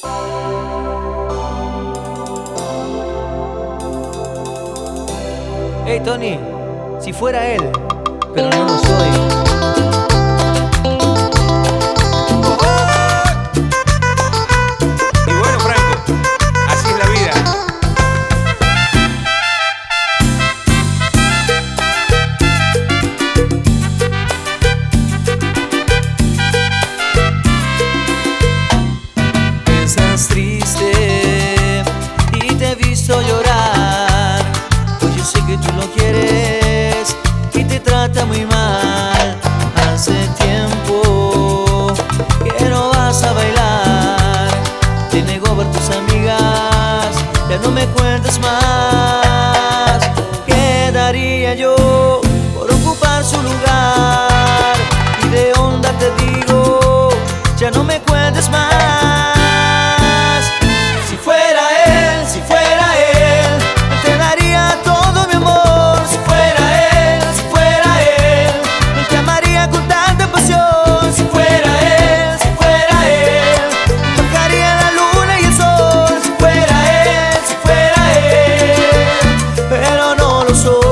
Hey Tony, si fuera él, pero no lo soy. Y bueno, Franco, así es la vida. Estás triste y te he visto llorar, pues yo sé que tú lo quieres y te trata muy mal. Hace tiempo que no vas a bailar, te negó ver tus amigas, ya no me cuentes más. ¿Qué daría yo por ocupar su lugar? Y de onda te digo, ya no me cuentes más. Si fuera él, te daría todo mi amor. Si fuera él, te amaría con tanta pasión. Si fuera él, bajaría la luna y el sol. Si fuera él, pero no lo soy.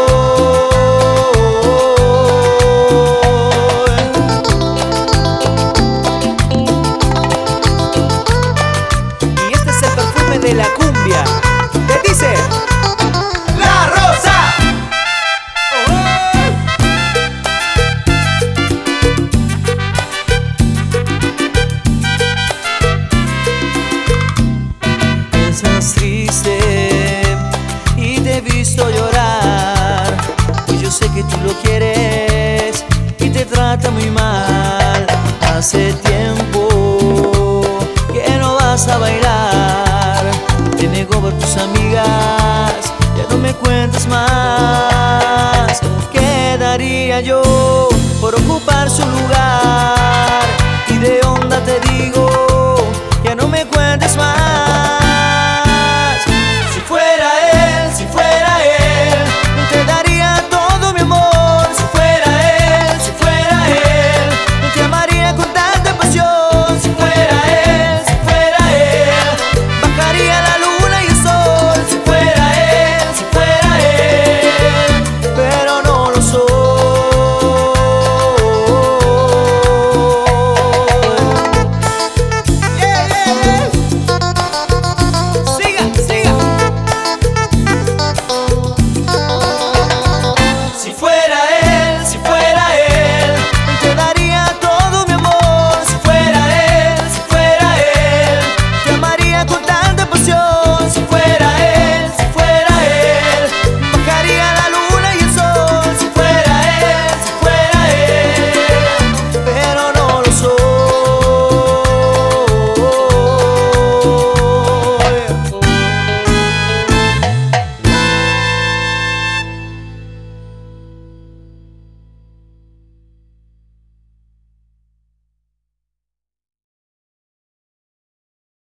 Y este es el perfume de la cumbia. ¿Qué dice? ¡La Rosa! Estás triste y te he visto llorar, pues yo sé que tú lo quieres y te trata muy mal. Hace tiempo que no vas a bailar, te negó ver tus amigas, ya no me cuentes más. ¿Qué daría yo